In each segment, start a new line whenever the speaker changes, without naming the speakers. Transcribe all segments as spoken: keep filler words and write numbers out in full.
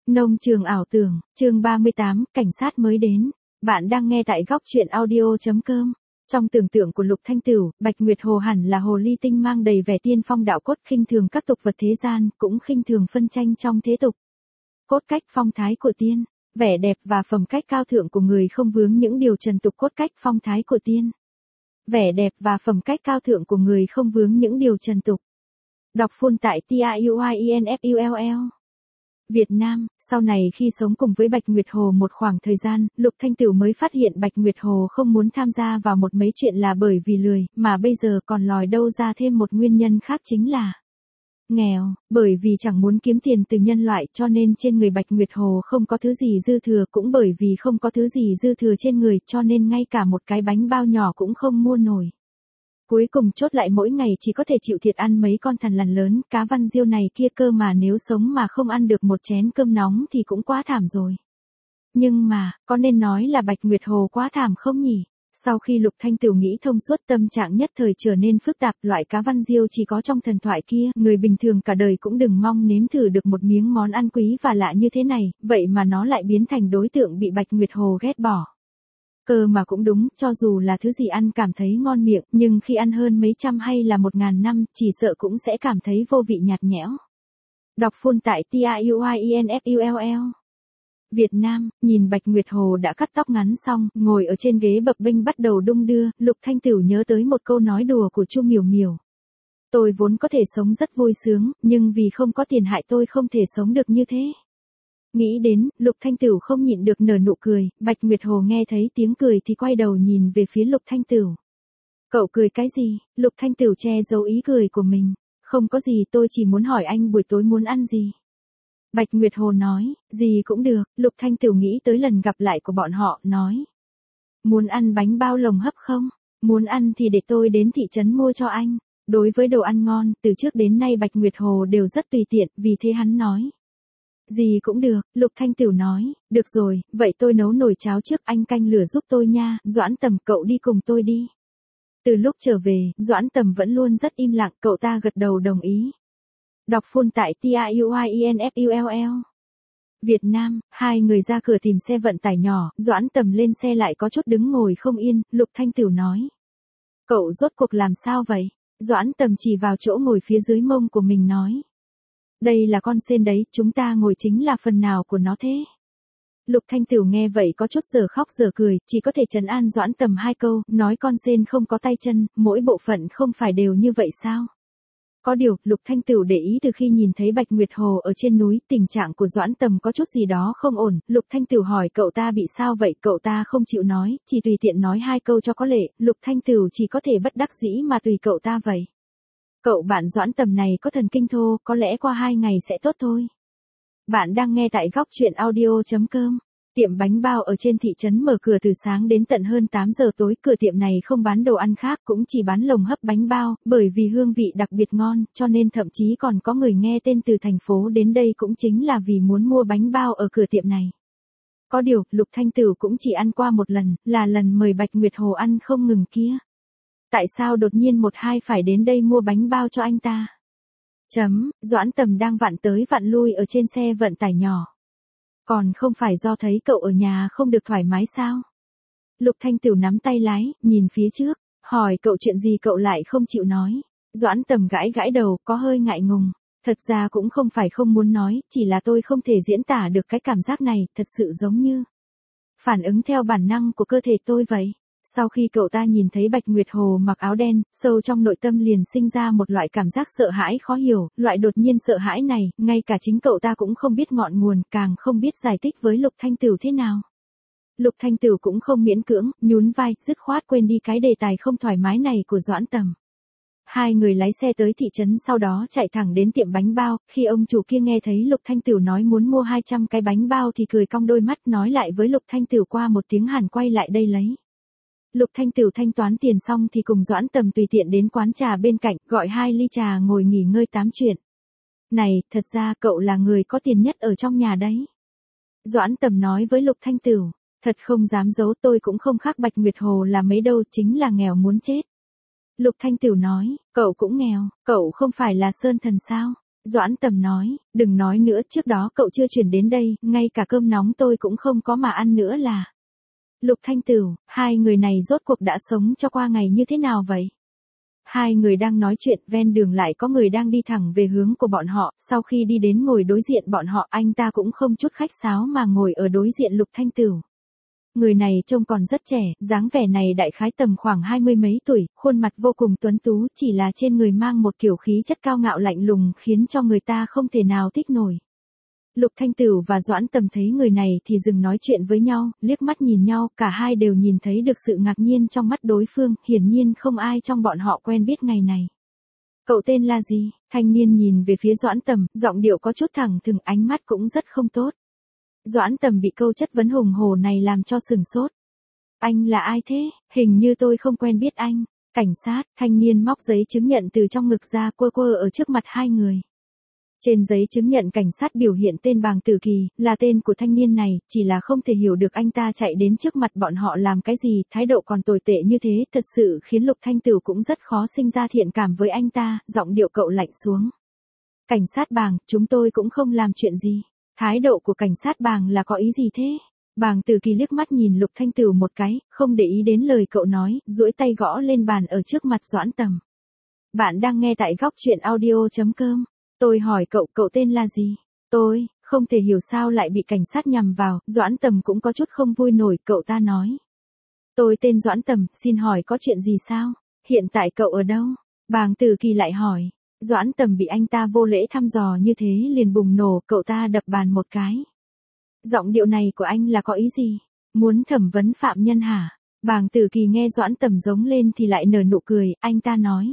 Nông trường ảo tưởng, chương ba mươi tám, cảnh sát mới đến. Bạn đang nghe tại góc truyện audio chấm com. Trong tưởng tượng của Lục Thanh Tửu, Bạch Nguyệt Hồ hẳn là hồ ly tinh mang đầy vẻ tiên phong đạo cốt, khinh thường các tục vật thế gian, cũng khinh thường phân tranh trong thế tục. Cốt cách phong thái của tiên, vẻ đẹp và phẩm cách cao thượng của người không vướng những điều trần tục. Cốt cách phong thái của tiên, vẻ đẹp và phẩm cách cao thượng của người không vướng những điều trần tục. Đọc full tại tiuinfull. Việt Nam, sau này khi sống cùng với Bạch Nguyệt Hồ một khoảng thời gian, Lục Thanh Tửu mới phát hiện Bạch Nguyệt Hồ không muốn tham gia vào một mấy chuyện là bởi vì lười, mà bây giờ còn lòi đâu ra thêm một nguyên nhân khác chính là nghèo, bởi vì chẳng muốn kiếm tiền từ nhân loại cho nên trên người Bạch Nguyệt Hồ không có thứ gì dư thừa, cũng bởi vì không có thứ gì dư thừa trên người cho nên ngay cả một cái bánh bao nhỏ cũng không mua nổi. Cuối cùng chốt lại mỗi ngày chỉ có thể chịu thiệt ăn mấy con thằn lằn lớn, cá văn diêu này kia cơ mà nếu sống mà không ăn được một chén cơm nóng thì cũng quá thảm rồi. Nhưng mà, có nên nói là Bạch Nguyệt Hồ quá thảm không nhỉ? Sau khi Lục Thanh Tửu nghĩ thông suốt, tâm trạng nhất thời trở nên phức tạp. Loại cá văn diêu chỉ có trong thần thoại kia, người bình thường cả đời cũng đừng mong nếm thử được một miếng món ăn quý và lạ như thế này, vậy mà nó lại biến thành đối tượng bị Bạch Nguyệt Hồ ghét bỏ. Cơ mà cũng đúng, cho dù là thứ gì ăn cảm thấy ngon miệng, nhưng khi ăn hơn mấy trăm hay là một ngàn năm, chỉ sợ cũng sẽ cảm thấy vô vị nhạt nhẽo. Đọc full tại tiuinfull. Việt Nam, nhìn Bạch Nguyệt Hồ đã cắt tóc ngắn xong, ngồi ở trên ghế bập bênh bắt đầu đung đưa, Lục Thanh Tửu nhớ tới một câu nói đùa của Chu Miểu Miểu. Tôi vốn có thể sống rất vui sướng, nhưng vì không có tiền hại tôi không thể sống được như thế. Nghĩ đến, Lục Thanh Tửu không nhịn được nở nụ cười. Bạch Nguyệt Hồ nghe thấy tiếng cười thì quay đầu nhìn về phía Lục Thanh Tửu. Cậu cười cái gì? Lục Thanh Tửu che giấu ý cười của mình. Không có gì, tôi chỉ muốn hỏi anh buổi tối muốn ăn gì. Bạch Nguyệt Hồ nói, gì cũng được. Lục Thanh Tửu nghĩ tới lần gặp lại của bọn họ, nói. Muốn ăn bánh bao lồng hấp không? Muốn ăn thì để tôi đến thị trấn mua cho anh. Đối với đồ ăn ngon, từ trước đến nay Bạch Nguyệt Hồ đều rất tùy tiện, vì thế hắn nói. Gì cũng được, Lục Thanh Tửu nói, được rồi, vậy tôi nấu nồi cháo trước, anh canh lửa giúp tôi nha. Doãn Tầm, cậu đi cùng tôi đi. Từ lúc trở về, Doãn Tầm vẫn luôn rất im lặng, cậu ta gật đầu đồng ý. Đọc full tại tiuinfull. Việt Nam, hai người ra cửa tìm xe vận tải nhỏ, Doãn Tầm lên xe lại có chút đứng ngồi không yên. Lục Thanh Tửu nói. Cậu rốt cuộc làm sao vậy? Doãn Tầm chỉ vào chỗ ngồi phía dưới mông của mình nói. Đây là con sên đấy, chúng ta ngồi chính là phần nào của nó thế? Lục Thanh Tửu nghe vậy có chút giờ khóc giờ cười, chỉ có thể trấn an Doãn Tầm hai câu, nói con sên không có tay chân, mỗi bộ phận không phải đều như vậy sao? Có điều, Lục Thanh Tửu để ý từ khi nhìn thấy Bạch Nguyệt Hồ ở trên núi, tình trạng của Doãn Tầm có chút gì đó không ổn. Lục Thanh Tửu hỏi cậu ta bị sao vậy, cậu ta không chịu nói, chỉ tùy tiện nói hai câu cho có lệ. Lục Thanh Tửu chỉ có thể bất đắc dĩ mà tùy cậu ta vậy. Cậu bạn Doãn Tầm này có thần kinh thô, có lẽ qua hai ngày sẽ tốt thôi. Bạn đang nghe tại góc truyện audio chấm com. Tiệm bánh bao ở trên thị trấn mở cửa từ sáng đến tận hơn tám giờ tối. Cửa tiệm này không bán đồ ăn khác, cũng chỉ bán lồng hấp bánh bao, bởi vì hương vị đặc biệt ngon, cho nên thậm chí còn có người nghe tên từ thành phố đến đây cũng chính là vì muốn mua bánh bao ở cửa tiệm này. Có điều, Lục Thanh Tửu cũng chỉ ăn qua một lần, là lần mời Bạch Nguyệt Hồ ăn không ngừng kia. Tại sao đột nhiên một hai phải đến đây mua bánh bao cho anh ta? Chấm, Doãn Tầm đang vặn tới vặn lui ở trên xe vận tải nhỏ. Còn không phải do thấy cậu ở nhà không được thoải mái sao? Lục Thanh Tửu nắm tay lái, nhìn phía trước, hỏi cậu chuyện gì cậu lại không chịu nói. Doãn Tầm gãi gãi đầu, có hơi ngại ngùng. Thật ra cũng không phải không muốn nói, chỉ là tôi không thể diễn tả được cái cảm giác này, thật sự giống như phản ứng theo bản năng của cơ thể tôi vậy. Sau khi cậu ta nhìn thấy Bạch Nguyệt Hồ mặc áo đen, sâu trong nội tâm liền sinh ra một loại cảm giác sợ hãi khó hiểu. Loại đột nhiên sợ hãi này, ngay cả chính cậu ta cũng không biết ngọn nguồn, càng không biết giải thích với Lục Thanh Tửu thế nào. Lục Thanh Tửu cũng không miễn cưỡng, nhún vai, dứt khoát quên đi cái đề tài không thoải mái này của Doãn Tầm. Hai người lái xe tới thị trấn, sau đó chạy thẳng đến tiệm bánh bao. Khi ông chủ kia nghe thấy Lục Thanh Tửu nói muốn mua hai trăm cái bánh bao thì cười cong đôi mắt, nói lại với Lục Thanh Tửu qua một tiếng hẳn quay lại đây lấy. Lục Thanh Tửu thanh toán tiền xong thì cùng Doãn Tầm tùy tiện đến quán trà bên cạnh, gọi hai ly trà ngồi nghỉ ngơi tám chuyện. Này, thật ra cậu là người có tiền nhất ở trong nhà đấy. Doãn Tầm nói với Lục Thanh Tửu, thật không dám giấu, tôi cũng không khác Bạch Nguyệt Hồ là mấy đâu, chính là nghèo muốn chết. Lục Thanh Tửu nói, cậu cũng nghèo, cậu không phải là sơn thần sao? Doãn Tầm nói, đừng nói nữa, trước đó cậu chưa chuyển đến đây, ngay cả cơm nóng tôi cũng không có mà ăn nữa là. Lục Thanh Tửu, hai người này rốt cuộc đã sống cho qua ngày như thế nào vậy? Hai người đang nói chuyện, ven đường lại có người đang đi thẳng về hướng của bọn họ, sau khi đi đến ngồi đối diện bọn họ, anh ta cũng không chút khách sáo mà ngồi ở đối diện Lục Thanh Tửu. Người này trông còn rất trẻ, dáng vẻ này đại khái tầm khoảng hai mươi mấy tuổi, khuôn mặt vô cùng tuấn tú, chỉ là trên người mang một kiểu khí chất cao ngạo lạnh lùng khiến cho người ta không thể nào thích nổi. Lục Thanh Tửu và Doãn Tầm thấy người này thì dừng nói chuyện với nhau, liếc mắt nhìn nhau, cả hai đều nhìn thấy được sự ngạc nhiên trong mắt đối phương, hiển nhiên không ai trong bọn họ quen biết ngày này. Cậu tên là gì? Thanh niên nhìn về phía Doãn Tầm, giọng điệu có chút thẳng thừng, ánh mắt cũng rất không tốt. Doãn Tầm bị câu chất vấn hùng hổ này làm cho sừng sốt. Anh là ai thế? Hình như tôi không quen biết anh. Cảnh sát, thanh niên móc giấy chứng nhận từ trong ngực ra quơ quơ ở trước mặt hai người. Trên giấy chứng nhận cảnh sát biểu hiện tên Bàng Tử Kỳ, là tên của thanh niên này, chỉ là không thể hiểu được anh ta chạy đến trước mặt bọn họ làm cái gì, thái độ còn tồi tệ như thế, thật sự khiến Lục Thanh Tửu cũng rất khó sinh ra thiện cảm với anh ta, giọng điệu cậu lạnh xuống. Cảnh sát Bàng, chúng tôi cũng không làm chuyện gì. Thái độ của cảnh sát Bàng là có ý gì thế? Bàng Tử Kỳ liếc mắt nhìn Lục Thanh Tửu một cái, không để ý đến lời cậu nói, duỗi tay gõ lên bàn ở trước mặt Doãn Tầm. Bạn đang nghe tại góc truyện audio chấm com. Tôi hỏi cậu, cậu tên là gì? Tôi, không thể hiểu sao lại bị cảnh sát nhằm vào, Doãn Tầm cũng có chút không vui nổi, cậu ta nói. Tôi tên Doãn Tầm, xin hỏi có chuyện gì sao? Hiện tại cậu ở đâu? Bàng Tử Kỳ lại hỏi. Doãn Tầm bị anh ta vô lễ thăm dò như thế liền bùng nổ, cậu ta đập bàn một cái. Giọng điệu này của anh là có ý gì? Muốn thẩm vấn phạm nhân hả? Bàng Tử Kỳ nghe Doãn Tầm giống lên thì lại nở nụ cười, anh ta nói.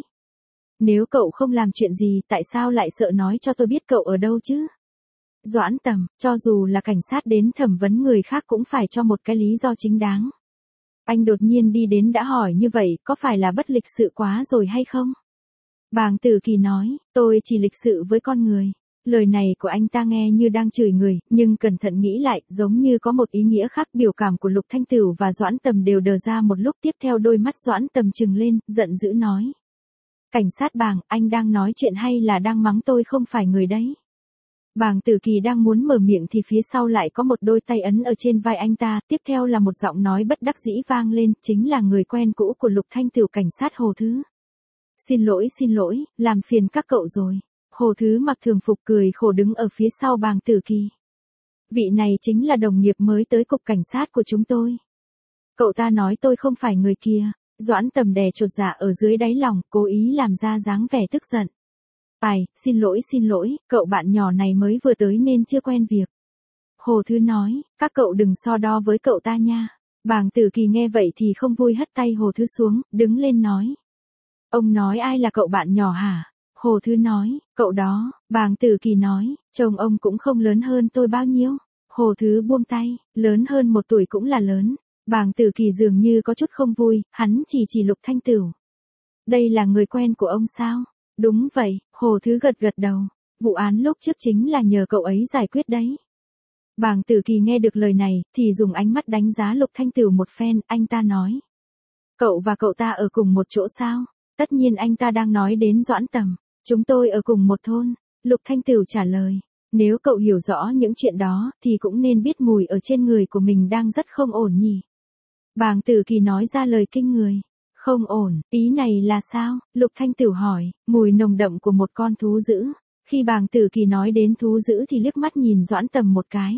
Nếu cậu không làm chuyện gì, tại sao lại sợ nói cho tôi biết cậu ở đâu chứ? Doãn Tầm, cho dù là cảnh sát đến thẩm vấn người khác cũng phải cho một cái lý do chính đáng. Anh đột nhiên đi đến đã hỏi như vậy, có phải là bất lịch sự quá rồi hay không? Bàng Tử Kỳ nói, tôi chỉ lịch sự với con người. Lời này của anh ta nghe như đang chửi người, nhưng cẩn thận nghĩ lại, giống như có một ý nghĩa khác. Biểu cảm của Lục Thanh Tửu và Doãn Tầm đều đờ ra một lúc, tiếp theo đôi mắt Doãn Tầm trừng lên, giận dữ nói. Cảnh sát Bàng, anh đang nói chuyện hay là đang mắng tôi không phải người đấy? Bàng Tử Kỳ đang muốn mở miệng thì phía sau lại có một đôi tay ấn ở trên vai anh ta, tiếp theo là một giọng nói bất đắc dĩ vang lên, chính là người quen cũ của Lục Thanh Tửu, cảnh sát Hồ Thứ. Xin lỗi xin lỗi, làm phiền các cậu rồi. Hồ Thứ mặc thường phục cười khổ đứng ở phía sau Bàng Tử Kỳ. Vị này chính là đồng nghiệp mới tới cục cảnh sát của chúng tôi. Cậu ta nói tôi không phải người kia. Doãn Tầm đè chột dạ ở dưới đáy lòng, cố ý làm ra dáng vẻ tức giận. Ai, xin lỗi xin lỗi, cậu bạn nhỏ này mới vừa tới nên chưa quen việc. Hồ Thứ nói, các cậu đừng so đo với cậu ta nha. Bàng Tử Kỳ nghe vậy thì không vui, hất tay Hồ Thứ xuống, đứng lên nói. Ông nói ai là cậu bạn nhỏ hả? Hồ Thứ nói, cậu đó. Bàng Tử Kỳ nói, chồng ông cũng không lớn hơn tôi bao nhiêu. Hồ Thứ buông tay, lớn hơn một tuổi cũng là lớn. Bàng Tử Kỳ dường như có chút không vui, hắn chỉ chỉ Lục Thanh Tửu. Đây là người quen của ông sao? Đúng vậy, Hồ Thứ gật gật đầu. Vụ án lúc trước chính là nhờ cậu ấy giải quyết đấy. Bàng Tử Kỳ nghe được lời này, thì dùng ánh mắt đánh giá Lục Thanh Tửu một phen, anh ta nói. Cậu và cậu ta ở cùng một chỗ sao? Tất nhiên anh ta đang nói đến Doãn Tầm. Chúng tôi ở cùng một thôn. Lục Thanh Tửu trả lời. Nếu cậu hiểu rõ những chuyện đó, thì cũng nên biết mùi ở trên người của mình đang rất không ổn nhỉ. Bàng Tử Kỳ nói ra lời kinh người. Không ổn, ý này là sao? Lục Thanh Tửu hỏi, mùi nồng đậm của một con thú dữ. Khi Bàng Tử Kỳ nói đến thú dữ thì liếc mắt nhìn Doãn Tầm một cái.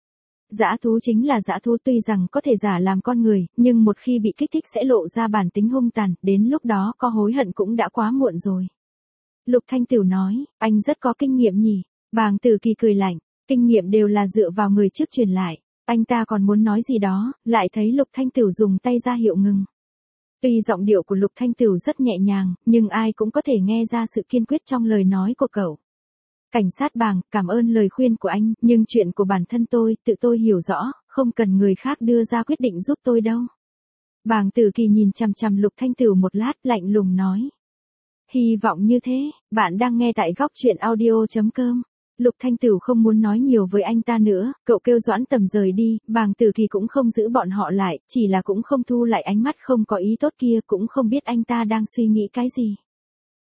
Dã thú chính là dã thú, tuy rằng có thể giả làm con người, nhưng một khi bị kích thích sẽ lộ ra bản tính hung tàn, đến lúc đó có hối hận cũng đã quá muộn rồi. Lục Thanh Tửu nói, anh rất có kinh nghiệm nhỉ. Bàng Tử Kỳ cười lạnh, kinh nghiệm đều là dựa vào người trước truyền lại. Anh ta còn muốn nói gì đó, lại thấy Lục Thanh Tửu dùng tay ra hiệu ngừng. Tuy giọng điệu của Lục Thanh Tửu rất nhẹ nhàng, nhưng ai cũng có thể nghe ra sự kiên quyết trong lời nói của cậu. Cảnh sát Bàng, cảm ơn lời khuyên của anh, nhưng chuyện của bản thân tôi, tự tôi hiểu rõ, không cần người khác đưa ra quyết định giúp tôi đâu. Bàng Tử Kỳ nhìn chằm chằm Lục Thanh Tửu một lát, lạnh lùng nói. Hy vọng như thế, bạn đang nghe tại góc truyện audio chấm com. Lục Thanh Tửu không muốn nói nhiều với anh ta nữa, cậu kêu Doãn Tầm rời đi, Bàng Tử Kỳ cũng không giữ bọn họ lại, chỉ là cũng không thu lại ánh mắt không có ý tốt kia, cũng không biết anh ta đang suy nghĩ cái gì.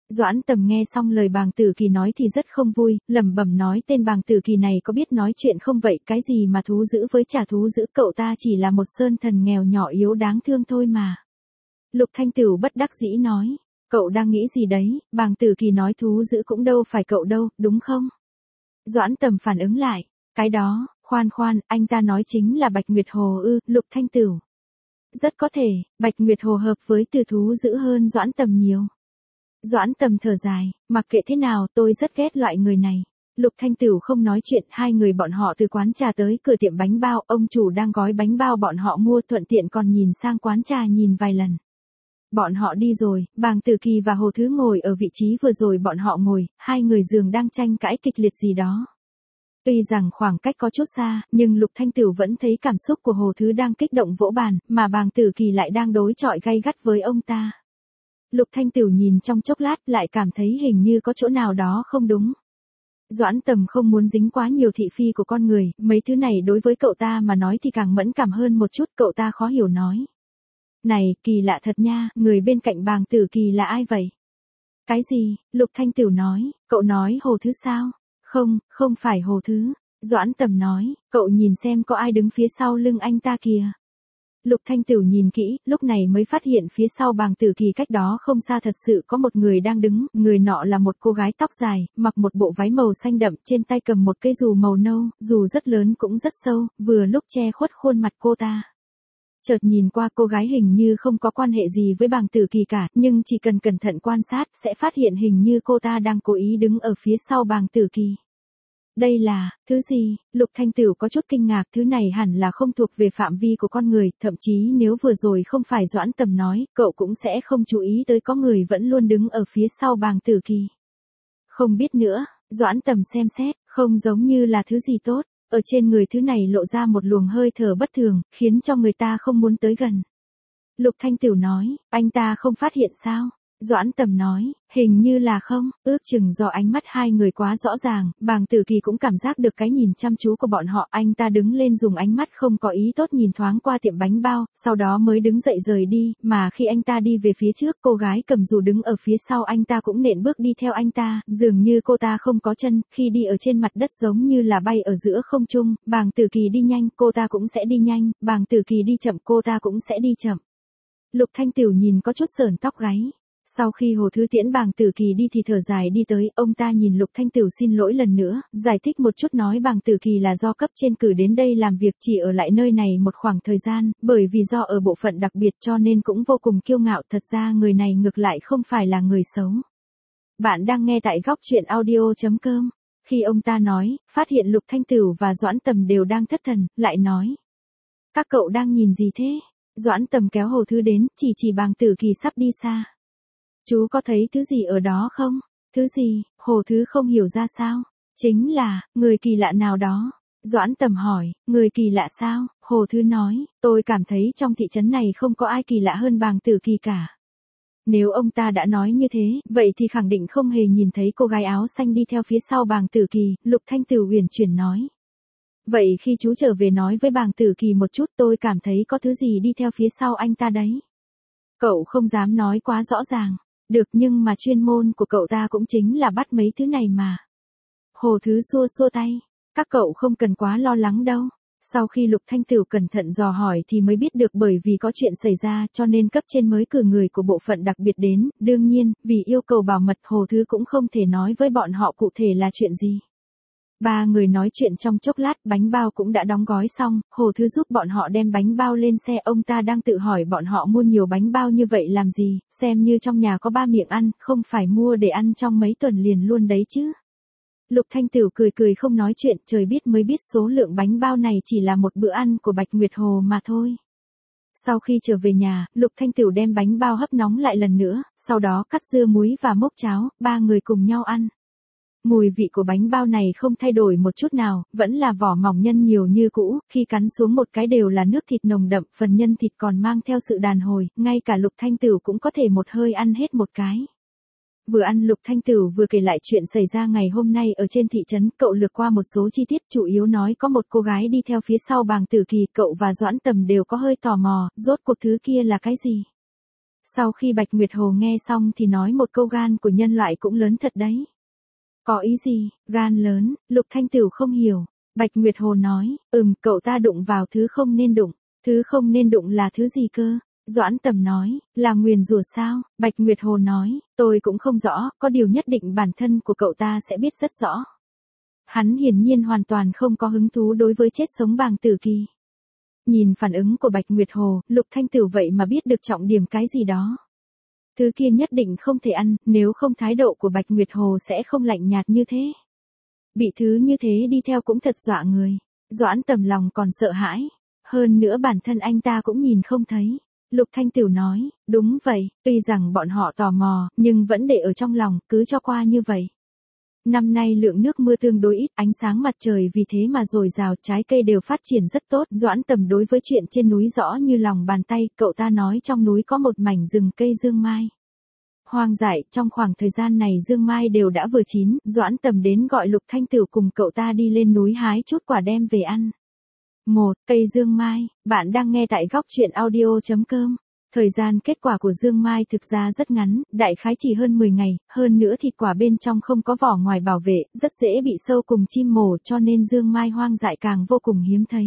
Doãn Tầm nghe xong lời Bàng Tử Kỳ nói thì rất không vui, lẩm bẩm nói tên Bàng Tử Kỳ này có biết nói chuyện không vậy, cái gì mà thú dữ với trả thú dữ, cậu ta chỉ là một sơn thần nghèo nhỏ yếu đáng thương thôi mà. Lục Thanh Tửu bất đắc dĩ nói, cậu đang nghĩ gì đấy, Bàng Tử Kỳ nói thú dữ cũng đâu phải cậu đâu, đúng không? Doãn Tầm phản ứng lại, cái đó, khoan khoan, anh ta nói chính là Bạch Nguyệt Hồ ư, Lục Thanh Tửu. Rất có thể, Bạch Nguyệt Hồ hợp với từ thú dữ hơn Doãn Tầm nhiều. Doãn Tầm thở dài, mặc kệ thế nào tôi rất ghét loại người này. Lục Thanh Tửu không nói chuyện, hai người bọn họ từ quán trà tới cửa tiệm bánh bao, ông chủ đang gói bánh bao bọn họ mua, thuận tiện còn nhìn sang quán trà nhìn vài lần. Bọn họ đi rồi, Bàng Tử Kỳ và Hồ Thứ ngồi ở vị trí vừa rồi bọn họ ngồi, hai người giường đang tranh cãi kịch liệt gì đó. Tuy rằng khoảng cách có chút xa, nhưng Lục Thanh Tửu vẫn thấy cảm xúc của Hồ Thứ đang kích động vỗ bàn, mà Bàng Tử Kỳ lại đang đối chọi gay gắt với ông ta. Lục Thanh Tửu nhìn trong chốc lát lại cảm thấy hình như có chỗ nào đó không đúng. Doãn Tầm không muốn dính quá nhiều thị phi của con người, mấy thứ này đối với cậu ta mà nói thì càng mẫn cảm hơn một chút, cậu ta khó hiểu nói. Này, kỳ lạ thật nha, người bên cạnh Bàng Tử Kỳ là ai vậy? Cái gì? Lục Thanh Tửu nói, cậu nói Hồ Thứ sao? Không, không phải Hồ Thứ. Doãn Tầm nói, cậu nhìn xem có ai đứng phía sau lưng anh ta kìa. Lục Thanh Tửu nhìn kỹ, lúc này mới phát hiện phía sau Bàng Tử Kỳ cách đó không xa thật sự có một người đang đứng, người nọ là một cô gái tóc dài, mặc một bộ váy màu xanh đậm, trên tay cầm một cây dù màu nâu, dù rất lớn cũng rất sâu, vừa lúc che khuất khuôn mặt cô ta. Chợt nhìn qua cô gái hình như không có quan hệ gì với Bàng Tử Kỳ cả, nhưng chỉ cần cẩn thận quan sát sẽ phát hiện hình như cô ta đang cố ý đứng ở phía sau Bàng Tử Kỳ. Đây là, thứ gì? Lục Thanh Tửu có chút kinh ngạc, thứ này hẳn là không thuộc về phạm vi của con người, thậm chí nếu vừa rồi không phải Doãn Tầm nói, cậu cũng sẽ không chú ý tới có người vẫn luôn đứng ở phía sau Bàng Tử Kỳ. Không biết nữa, Doãn Tầm xem xét, không giống như là thứ gì tốt, ở trên người thứ này lộ ra một luồng hơi thở bất thường, khiến cho người ta không muốn tới gần. Lục Thanh Tửu nói, anh ta không phát hiện sao? Doãn Tầm nói, hình như là không, ước chừng do ánh mắt hai người quá rõ ràng, Bàng Tử Kỳ cũng cảm giác được cái nhìn chăm chú của bọn họ, anh ta đứng lên dùng ánh mắt không có ý tốt nhìn thoáng qua tiệm bánh bao, sau đó mới đứng dậy rời đi, mà khi anh ta đi về phía trước, cô gái cầm dù đứng ở phía sau anh ta cũng nện bước đi theo anh ta, dường như cô ta không có chân, khi đi ở trên mặt đất giống như là bay ở giữa không trung, Bàng Tử Kỳ đi nhanh, cô ta cũng sẽ đi nhanh, Bàng Tử Kỳ đi chậm, cô ta cũng sẽ đi chậm. Lục Thanh Tửu nhìn có chút sởn tóc gáy. Sau khi Hồ Thứ tiễn Bàng Tử Kỳ đi thì thở dài đi tới, ông ta nhìn Lục Thanh Tửu xin lỗi lần nữa, giải thích một chút nói Bàng Tử Kỳ là do cấp trên cử đến đây làm việc, chỉ ở lại nơi này một khoảng thời gian, bởi vì do ở bộ phận đặc biệt cho nên cũng vô cùng kiêu ngạo, thật ra người này ngược lại không phải là người xấu. Bạn đang nghe tại góc truyện audio chấm com. Khi ông ta nói, phát hiện Lục Thanh Tửu và Doãn Tầm đều đang thất thần, lại nói. Các cậu đang nhìn gì thế? Doãn Tầm kéo Hồ Thứ đến, chỉ chỉ Bàng Tử Kỳ sắp đi xa. Chú có thấy thứ gì ở đó không? Thứ gì? Hồ Thứ không hiểu ra sao? Chính là, người kỳ lạ nào đó. Doãn Tầm hỏi, người kỳ lạ sao? Hồ Thứ nói, tôi cảm thấy trong thị trấn này không có ai kỳ lạ hơn Bàng Tử Kỳ cả. Nếu ông ta đã nói như thế, vậy thì khẳng định không hề nhìn thấy cô gái áo xanh đi theo phía sau Bàng Tử Kỳ, Lục Thanh Tửu uyển chuyển nói. Vậy khi chú trở về nói với Bàng Tử Kỳ một chút, tôi cảm thấy có thứ gì đi theo phía sau anh ta đấy. Cậu không dám nói quá rõ ràng. Được, nhưng mà chuyên môn của cậu ta cũng chính là bắt mấy thứ này mà. Hồ Thứ xua xua tay. Các cậu không cần quá lo lắng đâu. Sau khi Lục Thanh Tửu cẩn thận dò hỏi thì mới biết được bởi vì có chuyện xảy ra cho nên cấp trên mới cử người của bộ phận đặc biệt đến. Đương nhiên, vì yêu cầu bảo mật Hồ Thứ cũng không thể nói với bọn họ cụ thể là chuyện gì. Ba người nói chuyện trong chốc lát, bánh bao cũng đã đóng gói xong, Hồ Thứ giúp bọn họ đem bánh bao lên xe, ông ta đang tự hỏi bọn họ mua nhiều bánh bao như vậy làm gì, xem như trong nhà có ba miệng ăn, không phải mua để ăn trong mấy tuần liền luôn đấy chứ. Lục Thanh Tửu cười cười không nói chuyện, trời biết mới biết số lượng bánh bao này chỉ là một bữa ăn của Bạch Nguyệt Hồ mà thôi. Sau khi trở về nhà, Lục Thanh Tửu đem bánh bao hấp nóng lại lần nữa, sau đó cắt dưa muối và mốc cháo, ba người cùng nhau ăn. Mùi vị của bánh bao này không thay đổi một chút nào, vẫn là vỏ mỏng nhân nhiều như cũ, khi cắn xuống một cái đều là nước thịt nồng đậm, phần nhân thịt còn mang theo sự đàn hồi, ngay cả Lục Thanh Tửu cũng có thể một hơi ăn hết một cái. Vừa ăn Lục Thanh Tửu vừa kể lại chuyện xảy ra ngày hôm nay ở trên thị trấn, cậu lược qua một số chi tiết, chủ yếu nói có một cô gái đi theo phía sau Bàng Tử Kỳ, cậu và Doãn Tầm đều có hơi tò mò, rốt cuộc thứ kia là cái gì? Sau khi Bạch Nguyệt Hồ nghe xong thì nói một câu gan của nhân loại cũng lớn thật đấy. Có ý gì, gan lớn, Lục Thanh Tửu không hiểu. Bạch Nguyệt Hồ nói, ừm, cậu ta đụng vào thứ không nên đụng. Thứ không nên đụng là thứ gì cơ? Doãn Tầm nói, là nguyền rủa sao? Bạch Nguyệt Hồ nói, tôi cũng không rõ, có điều nhất định bản thân của cậu ta sẽ biết rất rõ. Hắn hiển nhiên hoàn toàn không có hứng thú đối với chết sống Bàng Tử Kỳ. Nhìn phản ứng của Bạch Nguyệt Hồ, Lục Thanh Tửu vậy mà biết được trọng điểm cái gì đó. Thứ kia nhất định không thể ăn, nếu không thái độ của Bạch Nguyệt Hồ sẽ không lạnh nhạt như thế. Bị thứ như thế đi theo cũng thật dọa người. Doãn Tầm lòng còn sợ hãi. Hơn nữa bản thân anh ta cũng nhìn không thấy. Lục Thanh Tửu nói, đúng vậy, tuy rằng bọn họ tò mò, nhưng vẫn để ở trong lòng, cứ cho qua như vậy. Năm nay lượng nước mưa tương đối ít, ánh sáng mặt trời vì thế mà dồi dào, trái cây đều phát triển rất tốt. Doãn Tầm đối với chuyện trên núi rõ như lòng bàn tay, cậu ta nói trong núi có một mảnh rừng cây dương mai. Hoang dại, trong khoảng thời gian này dương mai đều đã vừa chín, Doãn Tầm đến gọi Lục Thanh Tửu cùng cậu ta đi lên núi hái chút quả đem về ăn. Một, cây dương mai, bạn đang nghe tại góc truyện audio chấm com. Thời gian kết quả của dương mai thực ra rất ngắn, đại khái chỉ hơn mười ngày, hơn nữa thịt quả bên trong không có vỏ ngoài bảo vệ, rất dễ bị sâu cùng chim mổ cho nên dương mai hoang dại càng vô cùng hiếm thấy.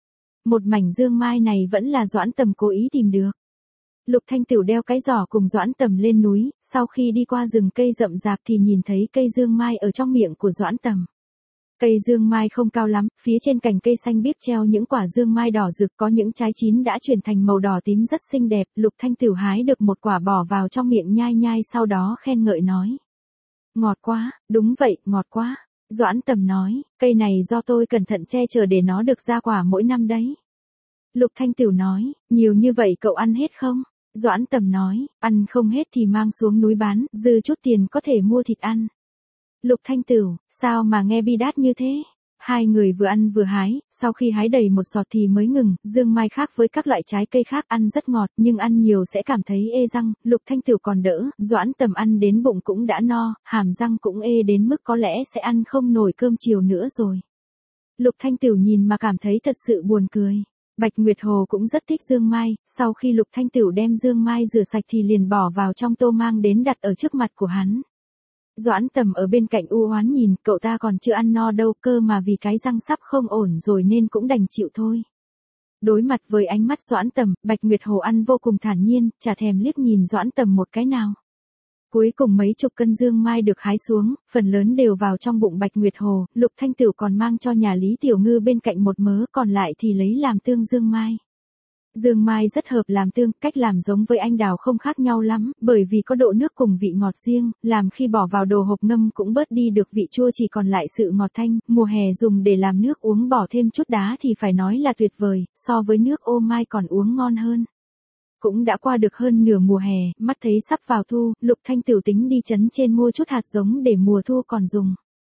Một mảnh dương mai này vẫn là Doãn Tầm cố ý tìm được. Lục Thanh Tửu đeo cái giỏ cùng Doãn Tầm lên núi, sau khi đi qua rừng cây rậm rạp thì nhìn thấy cây dương mai ở trong miệng của Doãn Tầm. Cây dương mai không cao lắm, phía trên cành cây xanh biếc treo những quả dương mai đỏ rực, có những trái chín đã chuyển thành màu đỏ tím rất xinh đẹp. Lục Thanh Tửu hái được một quả bỏ vào trong miệng nhai nhai, sau đó khen ngợi nói. Ngọt quá, đúng vậy, ngọt quá. Doãn Tầm nói, cây này do tôi cẩn thận che chở để nó được ra quả mỗi năm đấy. Lục Thanh Tửu nói, nhiều như vậy cậu ăn hết không? Doãn Tầm nói, ăn không hết thì mang xuống núi bán, dư chút tiền có thể mua thịt ăn. Lục Thanh Tửu, sao mà nghe bi đát như thế? Hai người vừa ăn vừa hái, sau khi hái đầy một sọt thì mới ngừng. Dương mai khác với các loại trái cây khác ăn rất ngọt, nhưng ăn nhiều sẽ cảm thấy ê răng. Lục Thanh Tửu còn đỡ, Doãn Tầm ăn đến bụng cũng đã no, hàm răng cũng ê đến mức có lẽ sẽ ăn không nổi cơm chiều nữa rồi. Lục Thanh Tửu nhìn mà cảm thấy thật sự buồn cười. Bạch Nguyệt Hồ cũng rất thích dương mai, sau khi Lục Thanh Tửu đem dương mai rửa sạch thì liền bỏ vào trong tô mang đến đặt ở trước mặt của hắn. Doãn Tầm ở bên cạnh u oán nhìn, cậu ta còn chưa ăn no đâu cơ mà vì cái răng sắp không ổn rồi nên cũng đành chịu thôi. Đối mặt với ánh mắt Doãn Tầm, Bạch Nguyệt Hồ ăn vô cùng thản nhiên, chả thèm liếc nhìn Doãn Tầm một cái nào. Cuối cùng mấy chục cân dương mai được hái xuống, phần lớn đều vào trong bụng Bạch Nguyệt Hồ. Lục Thanh Tửu còn mang cho nhà Lý Tiểu Ngư bên cạnh một mớ, còn lại thì lấy làm tương dương mai. Dương mai rất hợp làm tương, cách làm giống với anh đào không khác nhau lắm, bởi vì có độ nước cùng vị ngọt riêng, làm khi bỏ vào đồ hộp ngâm cũng bớt đi được vị chua, chỉ còn lại sự ngọt thanh. Mùa hè dùng để làm nước uống bỏ thêm chút đá thì phải nói là tuyệt vời, so với nước ô mai còn uống ngon hơn. Cũng đã qua được hơn nửa mùa hè, mắt thấy sắp vào thu, Lục Thanh Tửu tính đi trấn trên mua chút hạt giống để mùa thu còn dùng.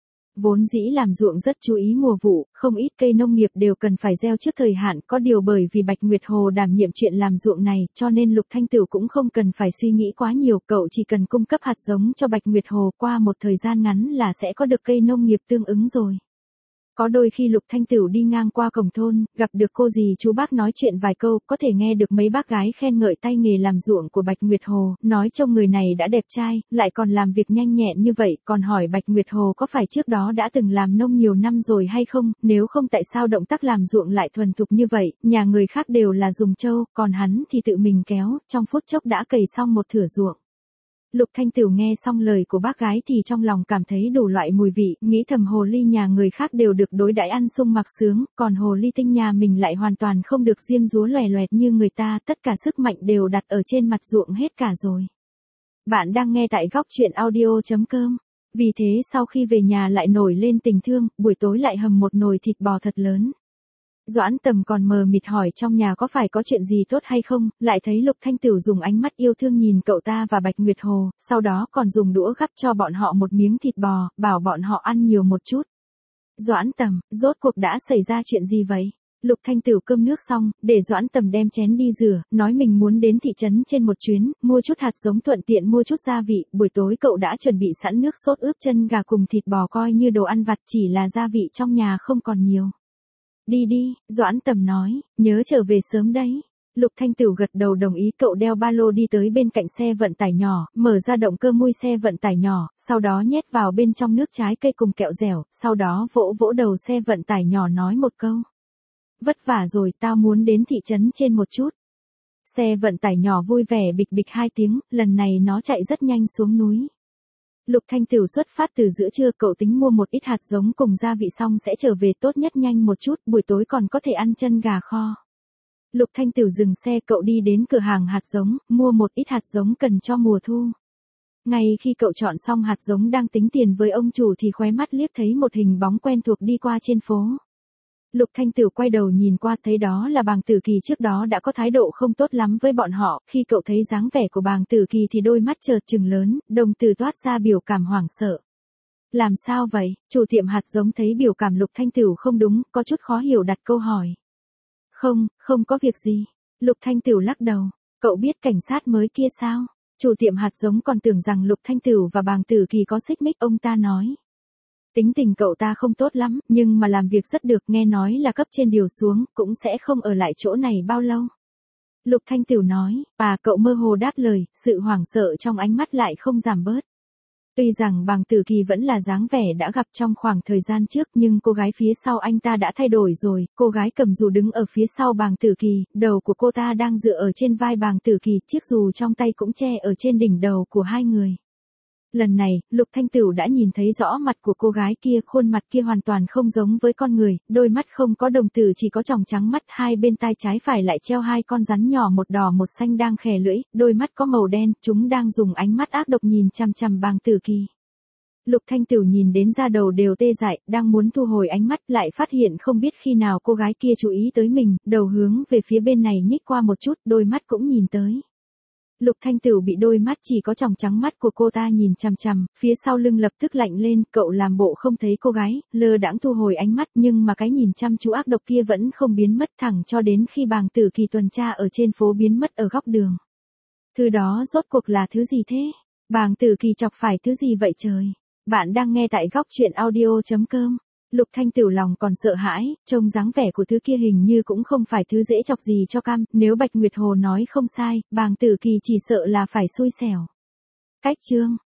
Vốn dĩ làm ruộng rất chú ý mùa vụ, không ít cây nông nghiệp đều cần phải gieo trước thời hạn, có điều bởi vì Bạch Nguyệt Hồ đảm nhiệm chuyện làm ruộng này, cho nên Lục Thanh Tửu cũng không cần phải suy nghĩ quá nhiều, cậu chỉ cần cung cấp hạt giống cho Bạch Nguyệt Hồ, qua một thời gian ngắn là sẽ có được cây nông nghiệp tương ứng rồi. Có đôi khi Lục Thanh Tửu đi ngang qua cổng thôn, gặp được cô dì chú bác nói chuyện vài câu, có thể nghe được mấy bác gái khen ngợi tay nghề làm ruộng của Bạch Nguyệt Hồ, nói trông người này đã đẹp trai, lại còn làm việc nhanh nhẹn như vậy, còn hỏi Bạch Nguyệt Hồ có phải trước đó đã từng làm nông nhiều năm rồi hay không, nếu không tại sao động tác làm ruộng lại thuần thục như vậy, nhà người khác đều là dùng trâu, còn hắn thì tự mình kéo, trong phút chốc đã cày xong một thửa ruộng. Lục Thanh Tửu nghe xong lời của bác gái thì trong lòng cảm thấy đủ loại mùi vị, nghĩ thầm hồ ly nhà người khác đều được đối đãi ăn sung mặc sướng, còn hồ ly tinh nhà mình lại hoàn toàn không được diêm dúa loè loẹt như người ta, tất cả sức mạnh đều đặt ở trên mặt ruộng hết cả rồi. Bạn đang nghe tại góc truyện audio chấm com. Vì thế sau khi về nhà lại nổi lên tình thương, buổi tối lại hầm một nồi thịt bò thật lớn. Doãn Tầm còn mờ mịt hỏi trong nhà có phải có chuyện gì tốt hay không, lại thấy Lục Thanh Tửu dùng ánh mắt yêu thương nhìn cậu ta và Bạch Nguyệt Hồ, sau đó còn dùng đũa gắp cho bọn họ một miếng thịt bò, bảo bọn họ ăn nhiều một chút. Doãn Tầm, rốt cuộc đã xảy ra chuyện gì vậy? Lục Thanh Tửu cơm nước xong, để Doãn Tầm đem chén đi rửa, nói mình muốn đến thị trấn trên một chuyến, mua chút hạt giống thuận tiện mua chút gia vị, buổi tối cậu đã chuẩn bị sẵn nước sốt ướp chân gà cùng thịt bò coi như đồ ăn vặt, chỉ là gia vị trong nhà không còn nhiều. Đi đi, Doãn Tầm nói, nhớ trở về sớm đấy. Lục Thanh Tửu gật đầu đồng ý, cậu đeo ba lô đi tới bên cạnh xe vận tải nhỏ, mở ra động cơ mui xe vận tải nhỏ, sau đó nhét vào bên trong nước trái cây cùng kẹo dẻo, sau đó vỗ vỗ đầu xe vận tải nhỏ nói một câu. Vất vả rồi, tao muốn đến thị trấn trên một chút. Xe vận tải nhỏ vui vẻ bịch bịch hai tiếng, lần này nó chạy rất nhanh xuống núi. Lục Thanh Tửu xuất phát từ giữa trưa, cậu tính mua một ít hạt giống cùng gia vị xong sẽ trở về, tốt nhất nhanh một chút, buổi tối còn có thể ăn chân gà kho. Lục Thanh Tửu dừng xe, cậu đi đến cửa hàng hạt giống, mua một ít hạt giống cần cho mùa thu. Ngay khi cậu chọn xong hạt giống đang tính tiền với ông chủ thì khóe mắt liếc thấy một hình bóng quen thuộc đi qua trên phố. Lục Thanh Tửu quay đầu nhìn qua, thấy đó là Bàng Tử Kỳ, trước đó đã có thái độ không tốt lắm với bọn họ, khi cậu thấy dáng vẻ của Bàng Tử Kỳ thì đôi mắt chợt trừng lớn, đồng tử toát ra biểu cảm hoảng sợ. Làm sao vậy? Chủ tiệm hạt giống thấy biểu cảm Lục Thanh Tửu không đúng, có chút khó hiểu đặt câu hỏi. Không, không có việc gì. Lục Thanh Tửu lắc đầu. Cậu biết cảnh sát mới kia sao? Chủ tiệm hạt giống còn tưởng rằng Lục Thanh Tửu và Bàng Tử Kỳ có xích mích, ông ta nói. Tính tình cậu ta không tốt lắm, nhưng mà làm việc rất được, nghe nói là cấp trên điều xuống, cũng sẽ không ở lại chỗ này bao lâu. Lục Thanh Tửu nói, và cậu mơ hồ đáp lời, sự hoảng sợ trong ánh mắt lại không giảm bớt. Tuy rằng Bàng Tử Kỳ vẫn là dáng vẻ đã gặp trong khoảng thời gian trước, nhưng cô gái phía sau anh ta đã thay đổi rồi, cô gái cầm dù đứng ở phía sau Bàng Tử Kỳ, đầu của cô ta đang dựa ở trên vai Bàng Tử Kỳ, chiếc dù trong tay cũng che ở trên đỉnh đầu của hai người. Lần này, Lục Thanh Tửu đã nhìn thấy rõ mặt của cô gái kia, khuôn mặt kia hoàn toàn không giống với con người, đôi mắt không có đồng tử chỉ có tròng trắng mắt, hai bên tai trái phải lại treo hai con rắn nhỏ một đỏ một xanh đang khè lưỡi, đôi mắt có màu đen, chúng đang dùng ánh mắt ác độc nhìn chằm chằm Bàng Tử Kỳ. Lục Thanh Tửu nhìn đến da đầu đều tê dại, đang muốn thu hồi ánh mắt lại phát hiện không biết khi nào cô gái kia chú ý tới mình, đầu hướng về phía bên này nhích qua một chút, đôi mắt cũng nhìn tới. Lục Thanh Tửu bị đôi mắt chỉ có tròng trắng mắt của cô ta nhìn chằm chằm, phía sau lưng lập tức lạnh lên, cậu làm bộ không thấy cô gái, lơ đãng thu hồi ánh mắt, nhưng mà cái nhìn chăm chú ác độc kia vẫn không biến mất, thẳng cho đến khi Bàng Tử Kỳ tuần tra ở trên phố biến mất ở góc đường. Thứ đó rốt cuộc là thứ gì thế? Bàng Tử Kỳ chọc phải thứ gì vậy trời? Bạn đang nghe tại góc truyện audio chấm com. Lục Thanh Tửu lòng còn sợ hãi, trông dáng vẻ của thứ kia hình như cũng không phải thứ dễ chọc gì cho cam, nếu Bạch Nguyệt Hồ nói không sai, Bàng Tử Kỳ chỉ sợ là phải xui xẻo. Cách chương